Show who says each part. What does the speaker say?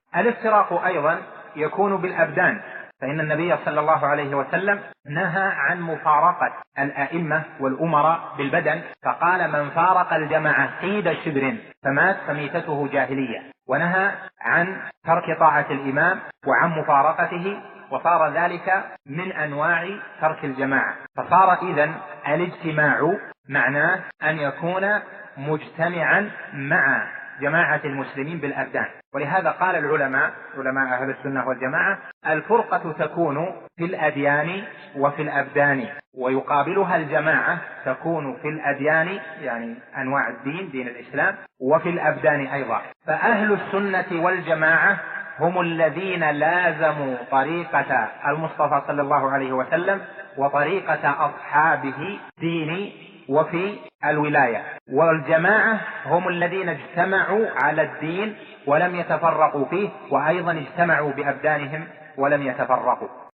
Speaker 1: الافتراق أيضا يكون بالأبدان، فإن النبي صلى الله عليه وسلم نهى عن مفارقة الأئمة والأمراء بالبدن، فقال: من فارق الجماعة قيد شبر فمات فميتته جاهلية. ونهى عن ترك طاعة الإمام وعن مفارقته، وصار ذلك من أنواع ترك الجماعة. فصار إذن الاجتماع معناه أن يكون مجتمعا مع جماعة المسلمين بالأبدان. ولهذا قال العلماء، علماء أهل السنة والجماعة: الفرقة تكون في الأديان وفي الأبدان، ويقابلها الجماعة تكون في الأديان يعني أنواع الدين، دين الإسلام، وفي الأبدان أيضا. فأهل السنة والجماعة هم الذين لازموا طريقة المصطفى صلى الله عليه وسلم وطريقة أصحابه دين وفي الولاية. والجماعة هم الذين اجتمعوا على الدين ولم يتفرقوا فيه، وأيضا اجتمعوا بأبدانهم ولم يتفرقوا.